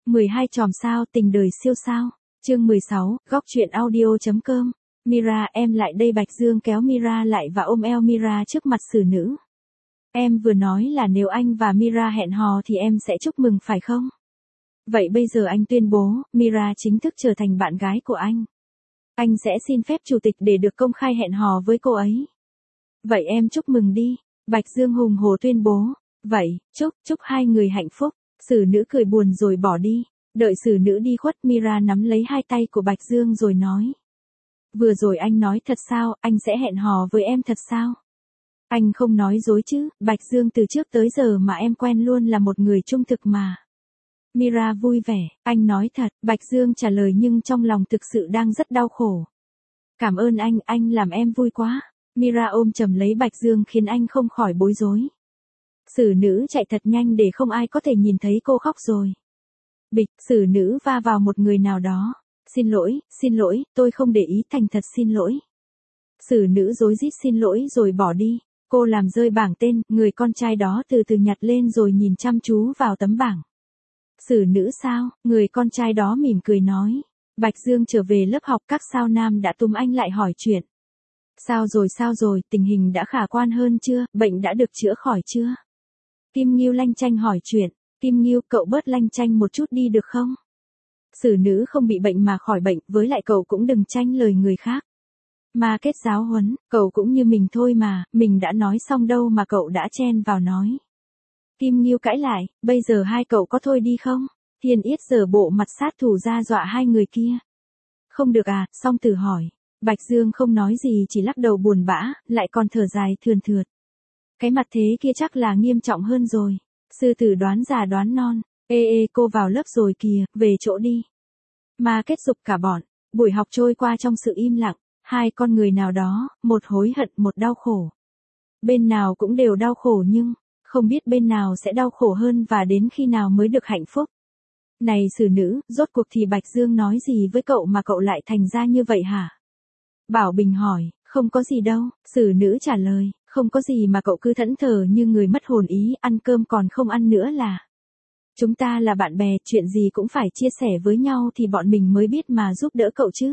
12 chòm sao tình đời siêu sao. Chương 16, góc truyện audio.com. Mira, em lại đây. Bạch Dương kéo Mira lại và ôm eo Mira trước mặt xử nữ. Em vừa nói là nếu anh và Mira hẹn hò thì em sẽ chúc mừng phải không? Vậy bây giờ anh tuyên bố, Mira chính thức trở thành bạn gái của anh. Anh sẽ xin phép chủ tịch để được công khai hẹn hò với cô ấy. Vậy em chúc mừng đi. Bạch Dương hùng hổ tuyên bố. Vậy, chúc hai người hạnh phúc. Xử nữ cười buồn rồi bỏ đi. Đợi xử nữ đi khuất, Mira nắm lấy hai tay của Bạch Dương rồi nói. Vừa rồi anh nói thật sao, anh sẽ hẹn hò với em thật sao? Anh không nói dối chứ, Bạch Dương từ trước tới giờ mà em quen luôn là một người trung thực mà. Mira vui vẻ, anh nói thật, Bạch Dương trả lời nhưng trong lòng thực sự đang rất đau khổ. Cảm ơn anh làm em vui quá. Mira ôm chầm lấy Bạch Dương khiến anh không khỏi bối rối. Xử nữ chạy thật nhanh để không ai có thể nhìn thấy cô khóc rồi. Bịch, xử nữ va vào một người nào đó. Xin lỗi, tôi không để ý, thành thật xin lỗi. Xử nữ rối rít xin lỗi rồi bỏ đi. Cô làm rơi bảng tên, người con trai đó từ từ nhặt lên rồi nhìn chăm chú vào tấm bảng. Xử nữ sao? Người con trai đó mỉm cười nói. Bạch Dương trở về lớp học, các sao nam đã túm anh lại hỏi chuyện. Sao rồi, tình hình đã khả quan hơn chưa, bệnh đã được chữa khỏi chưa? Kim Nghiêu lanh chanh hỏi chuyện. Kim Nghiêu, cậu bớt lanh chanh một chút đi được không? Xử nữ không bị bệnh mà khỏi bệnh, với lại cậu cũng đừng tranh lời người khác. Mà kết giáo huấn, cậu cũng như mình thôi mà, mình đã nói xong đâu mà cậu đã chen vào nói. Kim Nghiêu cãi lại, bây giờ hai cậu có thôi đi không? Thiên Yết giở bộ mặt sát thủ ra dọa hai người kia. Không được à, Song Tử hỏi. Bạch Dương không nói gì chỉ lắc đầu buồn bã, lại còn thở dài thườn thượt. Cái mặt thế kia chắc là nghiêm trọng hơn rồi. Sư tử đoán già đoán non. Ê, cô vào lớp rồi kìa, về chỗ đi. Mà kết dục cả bọn. Buổi học trôi qua trong sự im lặng. Hai con người nào đó, một hối hận một đau khổ. Bên nào cũng đều đau khổ nhưng, không biết bên nào sẽ đau khổ hơn và đến khi nào mới được hạnh phúc. Này xử nữ, rốt cuộc thì Bạch Dương nói gì với cậu mà cậu lại thành ra như vậy hả? Bảo Bình hỏi, không có gì đâu, xử nữ trả lời, không có gì mà cậu cứ thẫn thờ như người mất hồn ý, ăn cơm còn không ăn nữa là. Chúng ta là bạn bè, chuyện gì cũng phải chia sẻ với nhau thì bọn mình mới biết mà giúp đỡ cậu chứ.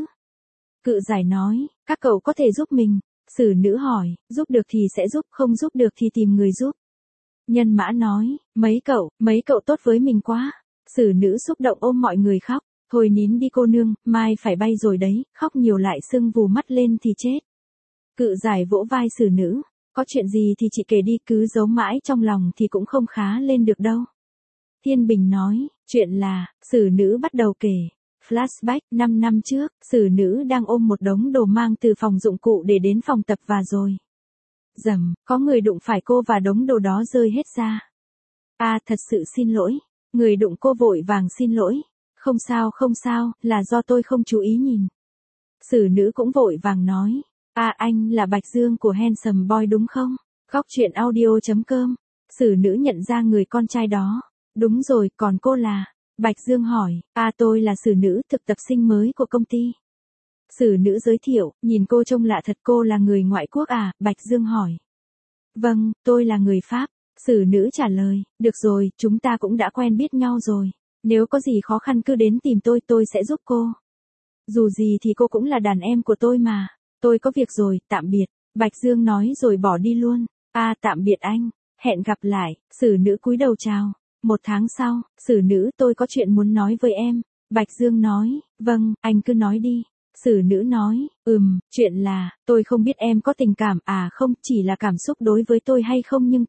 Cự giải nói, các cậu có thể giúp mình. Xử nữ hỏi, giúp được thì sẽ giúp, không giúp được thì tìm người giúp. Nhân Mã nói, mấy cậu tốt với mình quá. Xử nữ xúc động ôm mọi người khóc. Thôi nín đi cô nương, mai phải bay rồi đấy, khóc nhiều lại sưng vù mắt lên thì chết. Cự giải vỗ vai xử nữ, có chuyện gì thì chị kể đi, cứ giấu mãi trong lòng thì cũng không khá lên được đâu. Thiên Bình nói, chuyện là, xử nữ bắt đầu kể. Flashback, 5 năm trước, xử nữ đang ôm một đống đồ mang từ phòng dụng cụ để đến phòng tập và rồi. Dầm, có người đụng phải cô và đống đồ đó rơi hết ra. Thật sự xin lỗi. Người đụng cô vội vàng xin lỗi. Không sao, là do tôi không chú ý nhìn. Xử nữ cũng vội vàng nói. Anh là Bạch Dương của Handsome Boy đúng không? Góc truyện audio.com. Xử nữ nhận ra người con trai đó. Đúng rồi, còn cô là? Bạch Dương hỏi, tôi là xử nữ thực tập sinh mới của công ty. Xử nữ giới thiệu, nhìn cô trông lạ thật, cô là người ngoại quốc à? Bạch Dương hỏi. Vâng, tôi là người Pháp. Xử nữ trả lời, được rồi, chúng ta cũng đã quen biết nhau rồi. Nếu có gì khó khăn cứ đến tìm tôi sẽ giúp cô. Dù gì thì cô cũng là đàn em của tôi mà. Tôi có việc rồi, tạm biệt. Bạch Dương nói rồi bỏ đi luôn. Tạm biệt anh. Hẹn gặp lại. Xử nữ cúi đầu chào. 1 tháng sau, xử nữ, tôi có chuyện muốn nói với em. Bạch Dương nói, vâng, anh cứ nói đi. Xử nữ nói, chuyện là, tôi không biết em có tình cảm, không, chỉ là cảm xúc đối với tôi hay không nhưng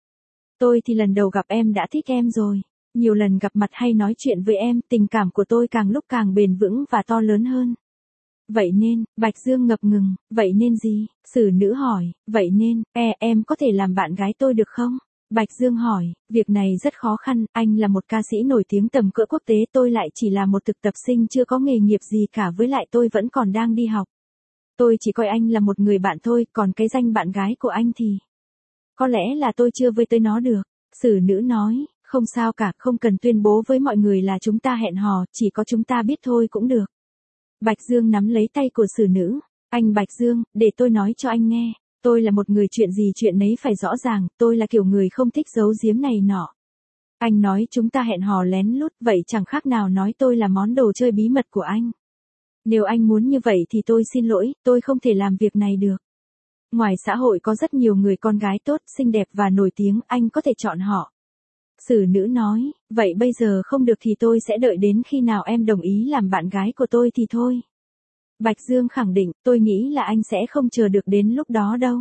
tôi thì lần đầu gặp em đã thích em rồi. Nhiều lần gặp mặt hay nói chuyện với em, tình cảm của tôi càng lúc càng bền vững và to lớn hơn. Vậy nên, Bạch Dương ngập ngừng, vậy nên gì? Xử nữ hỏi, vậy nên, em có thể làm bạn gái tôi được không? Bạch Dương hỏi, việc này rất khó khăn, anh là một ca sĩ nổi tiếng tầm cỡ quốc tế, tôi lại chỉ là một thực tập sinh chưa có nghề nghiệp gì cả, với lại tôi vẫn còn đang đi học. Tôi chỉ coi anh là một người bạn thôi, còn cái danh bạn gái của anh thì có lẽ là tôi chưa với tới nó được. Xử nữ nói, không sao cả, không cần tuyên bố với mọi người là chúng ta hẹn hò, chỉ có chúng ta biết thôi cũng được. Bạch Dương nắm lấy tay của xử nữ, anh Bạch Dương, để tôi nói cho anh nghe. Tôi là một người chuyện gì chuyện nấy phải rõ ràng, tôi là kiểu người không thích giấu giếm này nọ. Anh nói chúng ta hẹn hò lén lút, vậy chẳng khác nào nói tôi là món đồ chơi bí mật của anh. Nếu anh muốn như vậy thì tôi xin lỗi, tôi không thể làm việc này được. Ngoài xã hội có rất nhiều người con gái tốt, xinh đẹp và nổi tiếng, anh có thể chọn họ. Xử nữ nói, vậy bây giờ không được thì tôi sẽ đợi đến khi nào em đồng ý làm bạn gái của tôi thì thôi. Bạch Dương khẳng định, tôi nghĩ là anh sẽ không chờ được đến lúc đó đâu.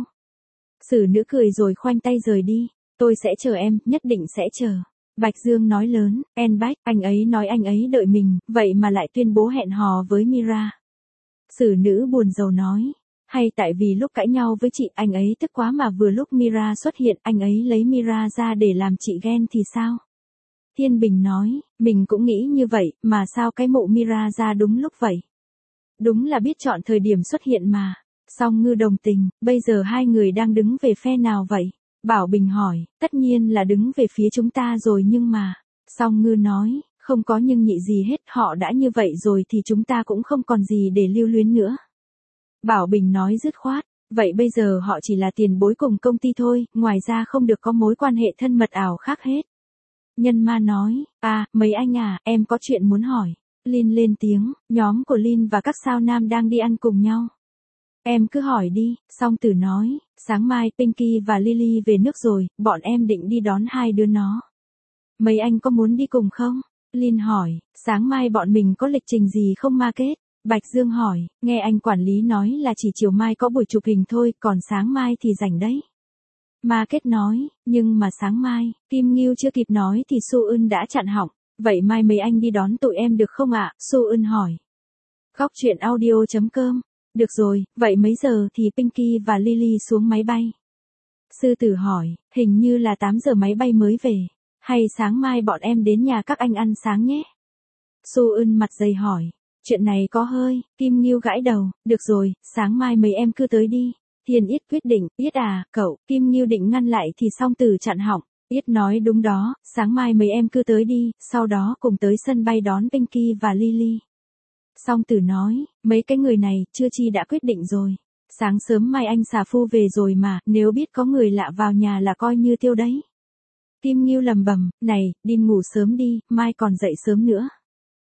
Xử nữ cười rồi khoanh tay rời đi, tôi sẽ chờ em, nhất định sẽ chờ. Bạch Dương nói lớn, Bách, anh ấy nói anh ấy đợi mình, vậy mà lại tuyên bố hẹn hò với Mira. Xử nữ buồn rầu nói, hay tại vì lúc cãi nhau với chị anh ấy tức quá mà vừa lúc Mira xuất hiện anh ấy lấy Mira ra để làm chị ghen thì sao? Thiên Bình nói, mình cũng nghĩ như vậy, mà sao cái mộ Mira ra đúng lúc vậy? Đúng là biết chọn thời điểm xuất hiện mà. Song Ngư đồng tình, bây giờ hai người đang đứng về phe nào vậy? Bảo Bình hỏi, tất nhiên là đứng về phía chúng ta rồi nhưng mà. Song Ngư nói, không có nhưng nhị gì hết, họ đã như vậy rồi thì chúng ta cũng không còn gì để lưu luyến nữa. Bảo Bình nói dứt khoát, vậy bây giờ họ chỉ là tiền bối cùng công ty thôi, ngoài ra không được có mối quan hệ thân mật ảo khác hết. Nhân Ma nói, mấy anh em có chuyện muốn hỏi. Lin lên tiếng, nhóm của Lin và các sao nam đang đi ăn cùng nhau. Em cứ hỏi đi, Song Tử nói, sáng mai Pinky và Lily về nước rồi, bọn em định đi đón hai đứa nó. Mấy anh có muốn đi cùng không? Lin hỏi, sáng mai bọn mình có lịch trình gì không ma kết? Bạch Dương hỏi, nghe anh quản lý nói là chỉ chiều mai có buổi chụp hình thôi, còn sáng mai thì rảnh đấy. Ma Kết nói, nhưng mà sáng mai, Kim Ngưu chưa kịp nói thì Su Eun đã chặn họng. Vậy mai mấy anh đi đón tụi em được không ạ? Su Eun hỏi. Góc truyện audio.com. Được rồi, vậy mấy giờ thì Pinky và Lily xuống máy bay? Sư Tử hỏi, hình như là 8 giờ máy bay mới về. Hay sáng mai bọn em đến nhà các anh ăn sáng nhé? Su Eun mặt dày hỏi. Chuyện này có hơi, Kim Ngưu gãi đầu, được rồi, sáng mai mấy em cứ tới đi. Thiên Yết quyết định, Yết cậu, Kim Ngưu định ngăn lại thì Song Tử chặn họng. Yết nói đúng đó, sáng mai mấy em cứ tới đi, sau đó cùng tới sân bay đón Pinky và Lily. Song Tử nói, mấy cái người này, chưa chi đã quyết định rồi. Sáng sớm mai anh xà phu về rồi mà, nếu biết có người lạ vào nhà là coi như tiêu đấy. Kim Ngưu lầm bầm, này, đi ngủ sớm đi, mai còn dậy sớm nữa.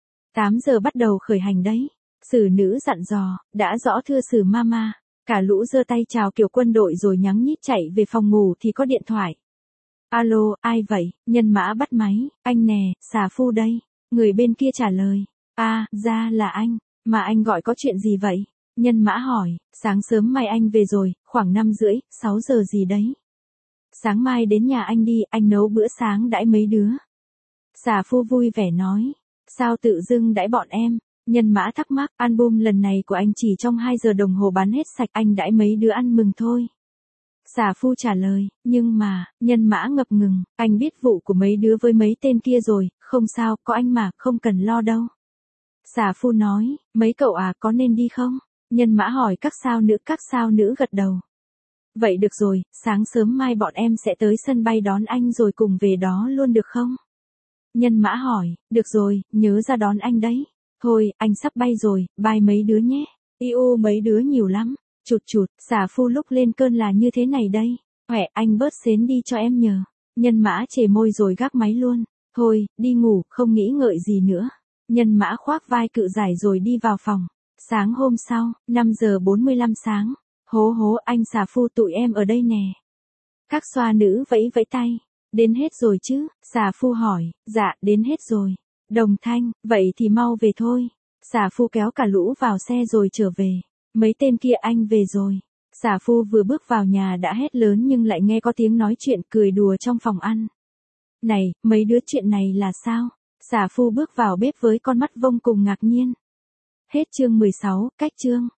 8 giờ bắt đầu khởi hành đấy. Sử nữ dặn dò, đã rõ thưa Sử Mama. Cả lũ giơ tay chào kiểu quân đội rồi nhắng nhít chạy về phòng ngủ thì có điện thoại. Alo, ai vậy? Nhân Mã bắt máy, anh nè, xà phu đây. Người bên kia trả lời. Ra là anh, mà anh gọi có chuyện gì vậy? Nhân Mã hỏi, sáng sớm mai anh về rồi, khoảng 5:30, 6 giờ gì đấy. Sáng mai đến nhà anh đi, anh nấu bữa sáng đãi mấy đứa. Xà phu vui vẻ nói, sao tự dưng đãi bọn em? Nhân Mã thắc mắc, album lần này của anh chỉ trong 2 giờ đồng hồ bán hết sạch, anh đãi mấy đứa ăn mừng thôi. Xà phu trả lời, nhưng mà, Nhân Mã ngập ngừng, anh biết vụ của mấy đứa với mấy tên kia rồi, không sao, có anh mà, không cần lo đâu. Xà phu nói, mấy cậu có nên đi không? Nhân Mã hỏi các sao nữ gật đầu. Vậy được rồi, sáng sớm mai bọn em sẽ tới sân bay đón anh rồi cùng về đó luôn được không? Nhân Mã hỏi, được rồi, nhớ ra đón anh đấy. Thôi, anh sắp bay rồi, bye mấy đứa nhé. Mấy đứa nhiều lắm. Chụt, xà phu lúc lên cơn là như thế này đây. Huệ, anh bớt xến đi cho em nhờ. Nhân Mã chề môi rồi gác máy luôn. Thôi, đi ngủ, không nghĩ ngợi gì nữa. Nhân Mã khoác vai cự giải rồi đi vào phòng. Sáng hôm sau, 5:45 sáng. Hố, anh xà phu tụi em ở đây nè. Các xoa nữ vẫy vẫy tay. Đến hết rồi chứ? Xà phu hỏi. Dạ, đến hết rồi. Đồng thanh, vậy thì mau về thôi. Xà phu kéo cả lũ vào xe rồi trở về. Mấy tên kia anh về rồi. Xà phu vừa bước vào nhà đã hét lớn nhưng lại nghe có tiếng nói chuyện cười đùa trong phòng ăn. Này, mấy đứa chuyện này là sao? Xà phu bước vào bếp với con mắt vông cùng ngạc nhiên. Hết chương 16, cách chương.